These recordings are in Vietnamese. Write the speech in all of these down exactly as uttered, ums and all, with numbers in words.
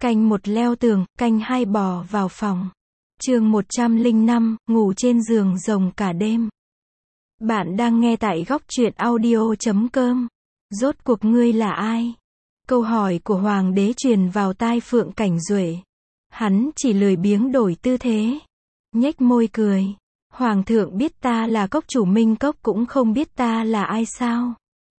Canh một leo tường, canh hai bò vào phòng. Chương một trăm lẻ năm, ngủ trên giường rồng cả đêm. Bạn đang nghe tại góc truyện audio chấm com. Rốt cuộc ngươi là ai? Câu hỏi của hoàng đế truyền vào tai Phượng Cảnh Duệ. Hắn chỉ lười biếng đổi tư thế, nhếch môi cười. Hoàng thượng biết ta là cốc chủ Minh Cốc cũng không biết ta là ai sao?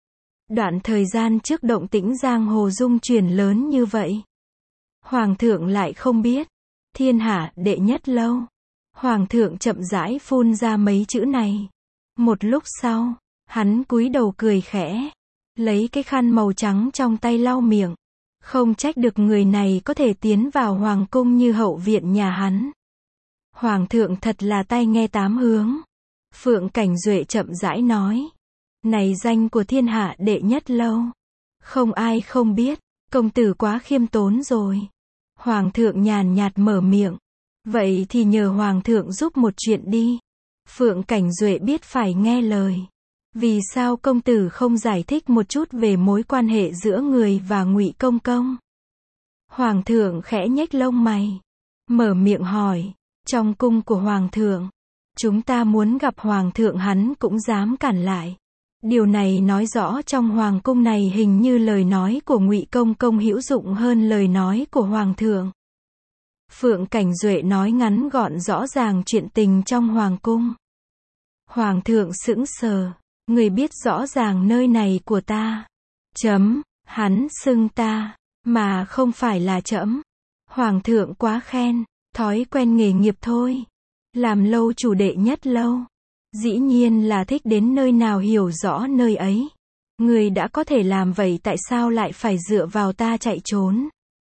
Đoạn thời gian trước động tĩnh giang hồ dung chuyển lớn như vậy, Hoàng thượng lại không biết. Thiên hạ đệ nhất lâu. Hoàng thượng chậm rãi phun ra mấy chữ này. Một lúc sau, hắn cúi đầu cười khẽ, lấy cái khăn màu trắng trong tay lau miệng. Không trách được người này có thể tiến vào hoàng cung như hậu viện nhà hắn. Hoàng thượng thật là tai nghe tám hướng. Phượng Cảnh Duệ chậm rãi nói. Này danh của thiên hạ đệ nhất lâu, không ai không biết, công tử quá khiêm tốn rồi. Hoàng thượng nhàn nhạt mở miệng. Vậy thì nhờ hoàng thượng giúp một chuyện đi. Phượng Cảnh Duệ biết phải nghe lời. Vì sao công tử không giải thích một chút về mối quan hệ giữa người và Ngụy Công Công? Hoàng thượng khẽ nhếch lông mày, mở miệng hỏi. Trong cung của hoàng thượng, chúng ta muốn gặp hoàng thượng hắn cũng dám cản lại. Điều này nói rõ trong hoàng cung này hình như lời nói của Ngụy Công Công hữu dụng hơn lời nói của hoàng thượng. Phượng Cảnh Duệ nói ngắn gọn rõ ràng chuyện tình trong hoàng cung. Hoàng thượng sững sờ. Người biết rõ ràng nơi này của ta. Chấm, hắn xưng ta, mà không phải là trẫm. Hoàng thượng quá khen, thói quen nghề nghiệp thôi. Làm lâu chủ đệ nhất lâu, dĩ nhiên là thích đến nơi nào hiểu rõ nơi ấy. Người đã có thể làm vậy tại sao lại phải dựa vào ta chạy trốn?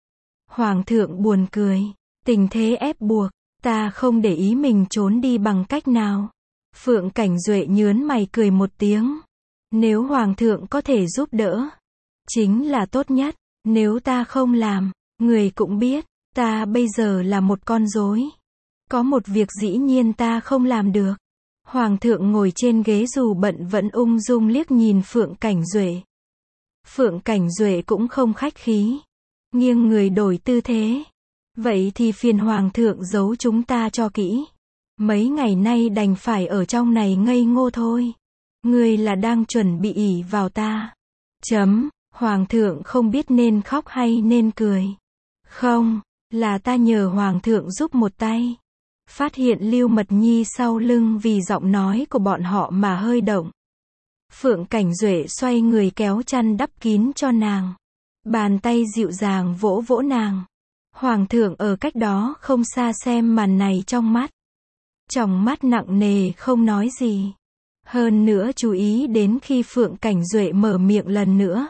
Hoàng thượng buồn cười. Tình thế ép buộc, ta không để ý mình trốn đi bằng cách nào. Phượng Cảnh Duệ nhớn mày cười một tiếng. Nếu hoàng thượng có thể giúp đỡ, chính là tốt nhất. Nếu ta không làm, người cũng biết, ta bây giờ là một con rối. Có một việc dĩ nhiên ta không làm được. Hoàng thượng ngồi trên ghế dù bận vẫn ung dung liếc nhìn Phượng Cảnh Duệ. Phượng Cảnh Duệ cũng không khách khí, nghiêng người đổi tư thế. Vậy thì phiền hoàng thượng giấu chúng ta cho kỹ. Mấy ngày nay đành phải ở trong này ngây ngô thôi. Ngươi là đang chuẩn bị ỷ vào ta. Chấm, hoàng thượng không biết nên khóc hay nên cười. Không, là ta nhờ hoàng thượng giúp một tay. Phát hiện Lưu Mật Nhi sau lưng vì giọng nói của bọn họ mà hơi động. Phượng Cảnh Duệ xoay người kéo chăn đắp kín cho nàng. Bàn tay dịu dàng vỗ vỗ nàng. Hoàng thượng ở cách đó không xa xem màn này trong mắt. Tròng mắt nặng nề không nói gì. Hơn nữa chú ý đến khi Phượng Cảnh Duệ mở miệng lần nữa.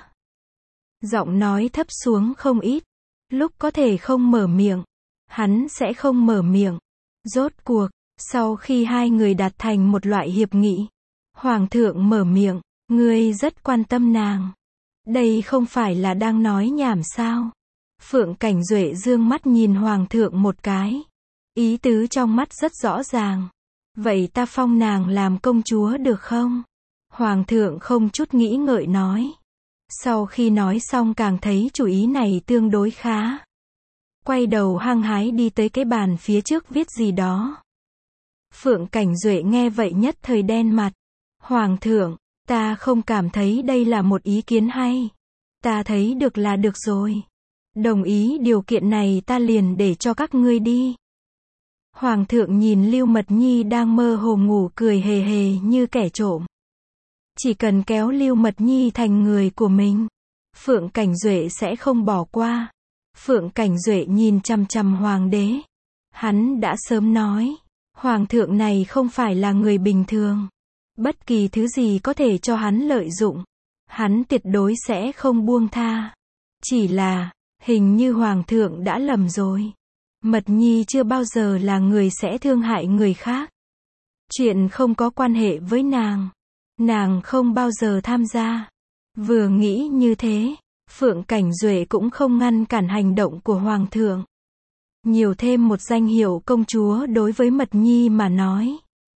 Giọng nói thấp xuống không ít. Lúc có thể không mở miệng, hắn sẽ không mở miệng. Rốt cuộc, sau khi hai người đạt thành một loại hiệp nghị, Hoàng thượng mở miệng. Ngươi rất quan tâm nàng. Đây không phải là đang nói nhảm sao? Phượng Cảnh Duệ dương mắt nhìn hoàng thượng một cái. Ý tứ trong mắt rất rõ ràng. Vậy ta phong nàng làm công chúa được không? Hoàng thượng không chút nghĩ ngợi nói. Sau khi nói xong càng thấy chủ ý này tương đối khá. Quay đầu hăng hái đi tới cái bàn phía trước viết gì đó. Phượng Cảnh Duệ nghe vậy nhất thời đen mặt. Hoàng thượng, ta không cảm thấy đây là một ý kiến hay. Ta thấy được là được rồi. Đồng ý điều kiện này ta liền để cho các ngươi đi. Hoàng thượng nhìn Lưu Mật Nhi đang mơ hồ ngủ cười hề hề như kẻ trộm. Chỉ cần kéo Lưu Mật Nhi thành người của mình, Phượng Cảnh Duệ sẽ không bỏ qua. Phượng Cảnh Duệ nhìn chằm chằm hoàng đế. Hắn đã sớm nói, hoàng thượng này không phải là người bình thường. Bất kỳ thứ gì có thể cho hắn lợi dụng, hắn tuyệt đối sẽ không buông tha. Chỉ là, hình như hoàng thượng đã lầm rồi. Mật Nhi chưa bao giờ là người sẽ thương hại người khác. Chuyện không có quan hệ với nàng, nàng không bao giờ tham gia. Vừa nghĩ như thế, Phượng Cảnh Duệ cũng không ngăn cản hành động của hoàng thượng. Nhiều thêm một danh hiệu công chúa đối với Mật Nhi mà nói,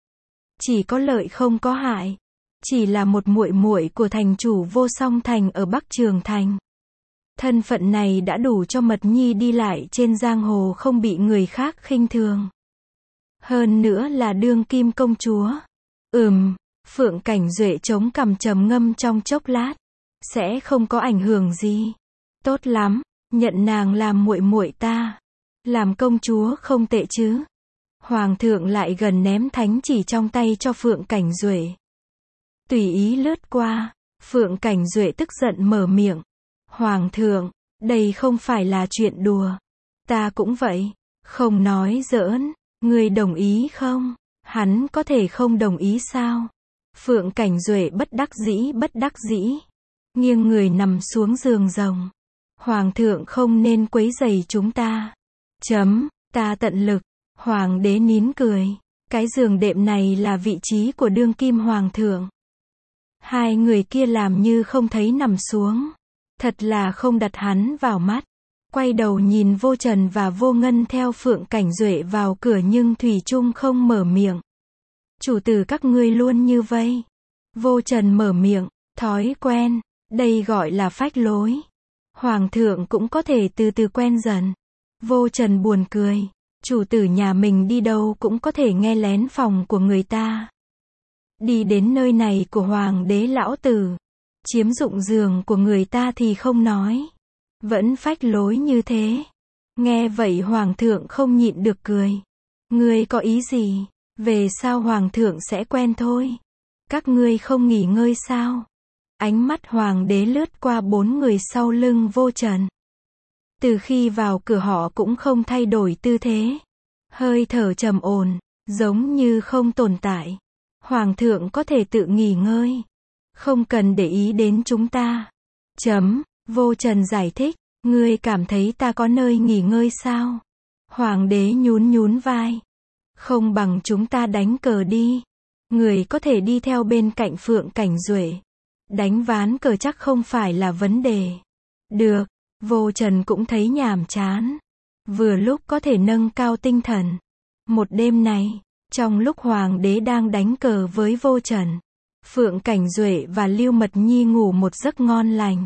chỉ có lợi không có hại. Chỉ là một muội muội của thành chủ Vô Song Thành ở Bắc Trường Thành. Thân phận này đã đủ cho Mật Nhi đi lại trên giang hồ không bị người khác khinh thường. Hơn nữa là đương kim công chúa. Ừm, Phượng Cảnh Duệ chống cằm trầm ngâm trong chốc lát. Sẽ không có ảnh hưởng gì. Tốt lắm, nhận nàng làm muội muội ta. Làm công chúa không tệ chứ. Hoàng thượng lại gần ném thánh chỉ trong tay cho Phượng Cảnh Duệ. Tùy ý lướt qua, Phượng Cảnh Duệ tức giận mở miệng. Hoàng thượng, đây không phải là chuyện đùa. Ta cũng vậy. Không nói giỡn, ngươi đồng ý không? Hắn có thể không đồng ý sao? Phượng Cảnh Duệ bất đắc dĩ bất đắc dĩ. Nghiêng người nằm xuống giường rồng. Hoàng thượng không nên quấy rầy chúng ta. Chấm, ta tận lực. Hoàng đế nín cười. Cái giường đệm này là vị trí của đương kim hoàng thượng. Hai người kia làm như không thấy nằm xuống. Thật là không đặt hắn vào mắt. Quay đầu nhìn Vô Trần và Vô Ngân theo Phượng Cảnh Duệ vào cửa nhưng thủy chung không mở miệng. Chủ tử các ngươi luôn như vây. Vô Trần mở miệng, thói quen, đây gọi là phách lối. Hoàng thượng cũng có thể từ từ quen dần. Vô Trần buồn cười, chủ tử nhà mình đi đâu cũng có thể nghe lén phòng của người ta. Đi đến nơi này của hoàng đế lão tử, chiếm dụng giường của người ta thì không nói. Vẫn phách lối như thế. Nghe vậy hoàng thượng không nhịn được cười. Ngươi có ý gì? Về sau hoàng thượng sẽ quen thôi. Các ngươi không nghỉ ngơi sao? Ánh mắt hoàng đế lướt qua bốn người sau lưng Vô Trần. Từ khi vào cửa họ cũng không thay đổi tư thế. Hơi thở trầm ổn, giống như không tồn tại. Hoàng thượng có thể tự nghỉ ngơi. Không cần để ý đến chúng ta. Chấm, Vô Trần giải thích. Ngươi cảm thấy ta có nơi nghỉ ngơi sao? Hoàng đế nhún nhún vai. Không bằng chúng ta đánh cờ đi. Người có thể đi theo bên cạnh Phượng Cảnh Duệ. Đánh ván cờ chắc không phải là vấn đề. Được, Vô Trần cũng thấy nhàm chán. Vừa lúc có thể nâng cao tinh thần. Một đêm này, trong lúc Hoàng đế đang đánh cờ với Vô Trần, Phượng Cảnh Duệ và Lưu Mật Nhi ngủ một giấc ngon lành.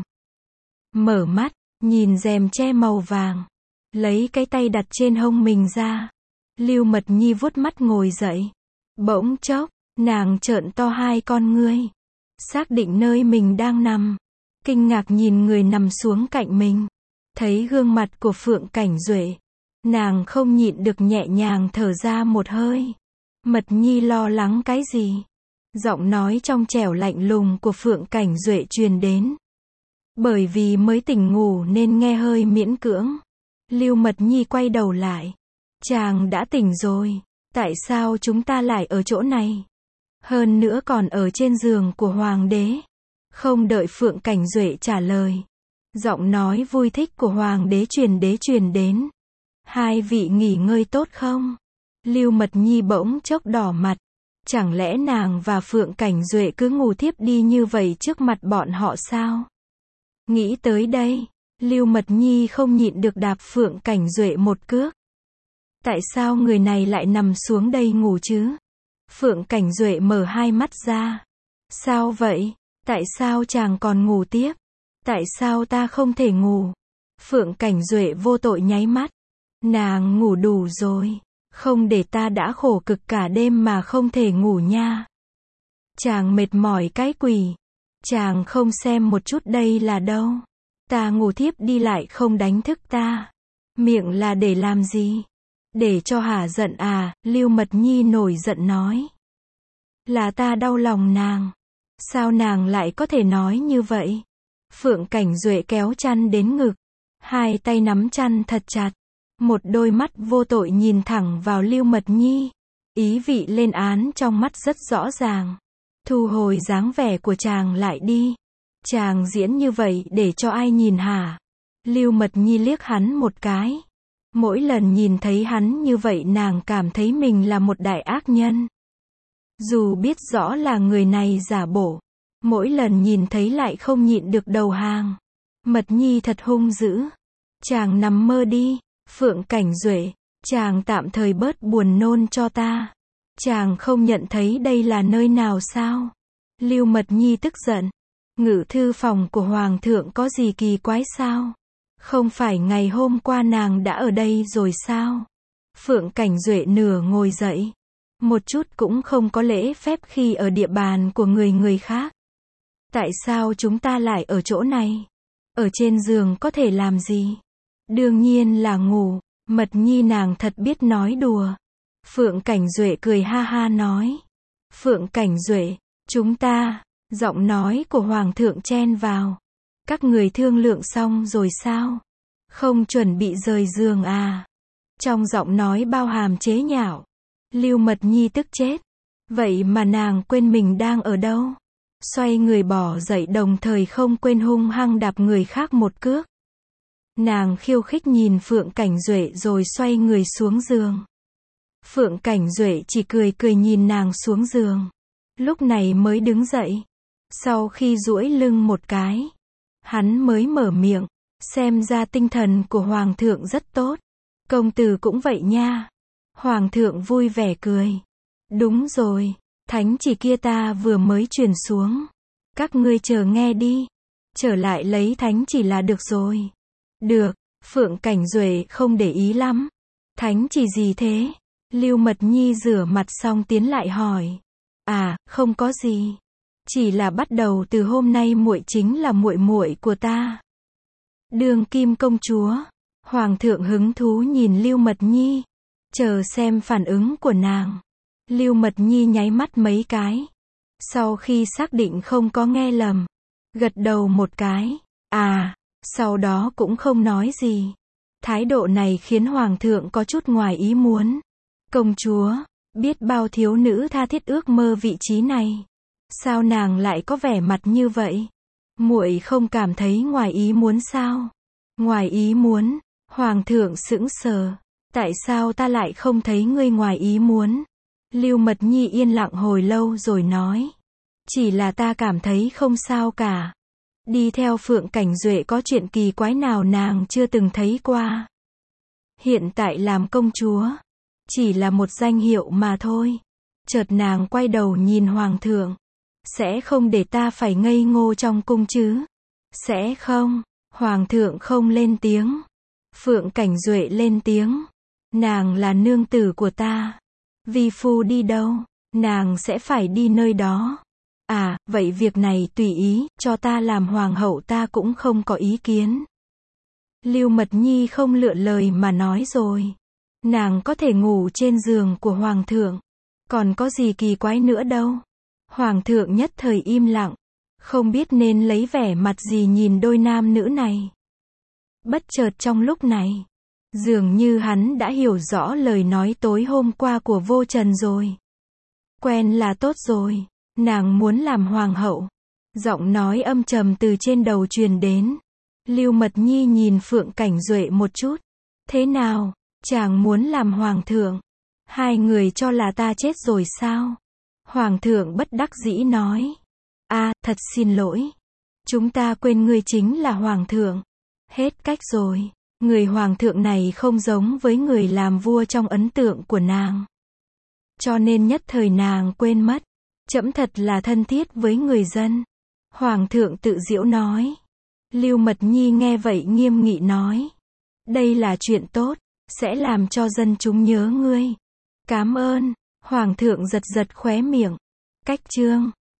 Mở mắt, nhìn rèm che màu vàng. Lấy cái tay đặt trên hông mình ra. Lưu Mật Nhi vuốt mắt ngồi dậy. Bỗng chốc, nàng trợn to hai con ngươi. Xác định nơi mình đang nằm. Kinh ngạc nhìn người nằm xuống cạnh mình. Thấy gương mặt của Phượng Cảnh Duệ. Nàng không nhịn được nhẹ nhàng thở ra một hơi. Mật Nhi lo lắng cái gì? Giọng nói trong trẻo lạnh lùng của Phượng Cảnh Duệ truyền đến. Bởi vì mới tỉnh ngủ nên nghe hơi miễn cưỡng. Lưu Mật Nhi quay đầu lại. Chàng đã tỉnh rồi. Tại sao chúng ta lại ở chỗ này? Hơn nữa còn ở trên giường của hoàng đế. Không đợi Phượng Cảnh Duệ trả lời. Giọng nói vui thích của hoàng đế truyền đế truyền đến. Hai vị nghỉ ngơi tốt không? Lưu Mật Nhi bỗng chốc đỏ mặt. Chẳng lẽ nàng và Phượng Cảnh Duệ cứ ngủ thiếp đi như vậy trước mặt bọn họ sao? Nghĩ tới đây, Lưu Mật Nhi không nhịn được đạp Phượng Cảnh Duệ một cước. Tại sao người này lại nằm xuống đây ngủ chứ? Phượng Cảnh Duệ mở hai mắt ra. Sao vậy? Tại sao chàng còn ngủ tiếp? Tại sao ta không thể ngủ? Phượng Cảnh Duệ vô tội nháy mắt. Nàng ngủ đủ rồi. Không để ta đã khổ cực cả đêm mà không thể ngủ nha. Chàng mệt mỏi cái quỷ. Chàng không xem một chút đây là đâu. Ta ngủ thiếp đi lại không đánh thức ta. Miệng là để làm gì? Để cho hả giận à? Lưu Mật Nhi nổi giận nói. Là ta đau lòng nàng. Sao nàng lại có thể nói như vậy? Phượng Cảnh Duệ kéo chăn đến ngực. Hai tay nắm chăn thật chặt. Một đôi mắt vô tội nhìn thẳng vào Lưu Mật Nhi. Ý vị lên án trong mắt rất rõ ràng. Thu hồi dáng vẻ của chàng lại đi. Chàng diễn như vậy để cho ai nhìn hả? Lưu Mật Nhi liếc hắn một cái. Mỗi lần nhìn thấy hắn như vậy nàng cảm thấy mình là một đại ác nhân. Dù biết rõ là người này giả bổ. Mỗi lần nhìn thấy lại không nhịn được đầu hàng. Mật Nhi thật hung dữ. Chàng nằm mơ đi. Phượng Cảnh Duệ, chàng tạm thời bớt buồn nôn cho ta. Chàng không nhận thấy đây là nơi nào sao? Lưu Mật Nhi tức giận. Ngự thư phòng của Hoàng thượng có gì kỳ quái sao? Không phải ngày hôm qua nàng đã ở đây rồi sao? Phượng Cảnh Duệ nửa ngồi dậy. Một chút cũng không có lễ phép khi ở địa bàn của người người khác. Tại sao chúng ta lại ở chỗ này? Ở trên giường có thể làm gì? Đương nhiên là ngủ. Mật nhi nàng thật biết nói đùa. Phượng Cảnh Duệ cười ha ha nói. Phượng Cảnh Duệ, chúng ta, giọng nói của Hoàng thượng chen vào. Các người thương lượng xong rồi sao? Không chuẩn bị rời giường à? Trong giọng nói bao hàm chế nhạo. Lưu Mật Nhi tức chết. Vậy mà nàng quên mình đang ở đâu? Xoay người bỏ dậy đồng thời không quên hung hăng đạp người khác một cước. Nàng khiêu khích nhìn Phượng Cảnh Duệ rồi xoay người xuống giường. Phượng Cảnh Duệ chỉ cười cười nhìn nàng xuống giường. Lúc này mới đứng dậy. Sau khi duỗi lưng một cái, hắn mới mở miệng. Xem ra tinh thần của Hoàng thượng rất tốt. Công tử cũng vậy nha. Hoàng thượng vui vẻ cười. Đúng rồi, thánh chỉ kia ta vừa mới truyền xuống. Các ngươi chờ nghe đi. Trở lại lấy thánh chỉ là được rồi. Được, Phượng Cảnh Duệ không để ý lắm. Thánh chỉ gì thế? Lưu Mật Nhi rửa mặt xong tiến lại hỏi. À, không có gì. Chỉ là bắt đầu từ hôm nay muội chính là muội muội của ta. Đường Kim công chúa. Hoàng thượng hứng thú nhìn Lưu Mật Nhi. Chờ xem phản ứng của nàng. Lưu Mật Nhi nháy mắt mấy cái. Sau khi xác định không có nghe lầm. Gật đầu một cái. À, sau đó cũng không nói gì. Thái độ này khiến Hoàng thượng có chút ngoài ý muốn. Công chúa, biết bao thiếu nữ tha thiết ước mơ vị trí này. Sao nàng lại có vẻ mặt như vậy? Muội không cảm thấy ngoài ý muốn sao? Ngoài ý muốn? Hoàng thượng sững sờ. Tại sao ta lại không thấy ngươi ngoài ý muốn? Lưu Mật Nhi yên lặng hồi lâu rồi nói. Chỉ là ta cảm thấy không sao cả. Đi theo Phượng Cảnh Duệ có chuyện kỳ quái nào nàng chưa từng thấy qua. Hiện tại làm công chúa. Chỉ là một danh hiệu mà thôi. Chợt nàng quay đầu nhìn Hoàng thượng. Sẽ không để ta phải ngây ngô trong cung chứ? Sẽ không. Hoàng thượng không lên tiếng. Phượng Cảnh Duệ lên tiếng. Nàng là nương tử của ta. Vi phu đi đâu, nàng sẽ phải đi nơi đó. À, vậy việc này tùy ý, cho ta làm hoàng hậu ta cũng không có ý kiến. Lưu Mật Nhi không lựa lời mà nói rồi. Nàng có thể ngủ trên giường của Hoàng thượng. Còn có gì kỳ quái nữa đâu. Hoàng thượng nhất thời im lặng. Không biết nên lấy vẻ mặt gì nhìn đôi nam nữ này. Bất chợt trong lúc này. Dường như hắn đã hiểu rõ lời nói tối hôm qua của Vô Trần rồi. Quen là tốt rồi. Nàng muốn làm hoàng hậu. Giọng nói âm trầm từ trên đầu truyền đến. Lưu Mật Nhi nhìn Phượng Cảnh Duệ một chút. Thế nào? Chàng muốn làm hoàng thượng? Hai người cho là ta chết rồi sao? Hoàng thượng bất đắc dĩ nói. À, thật xin lỗi. Chúng ta quên ngươi chính là hoàng thượng. Hết cách rồi. Người hoàng thượng này không giống với người làm vua trong ấn tượng của nàng. Cho nên nhất thời nàng quên mất. Trẫm thật là thân thiết với người dân. Hoàng thượng tự giễu nói. Lưu Mật Nhi nghe vậy nghiêm nghị nói. Đây là chuyện tốt. Sẽ làm cho dân chúng nhớ ngươi. Cám ơn. Hoàng thượng giật giật khóe miệng. Cách chương.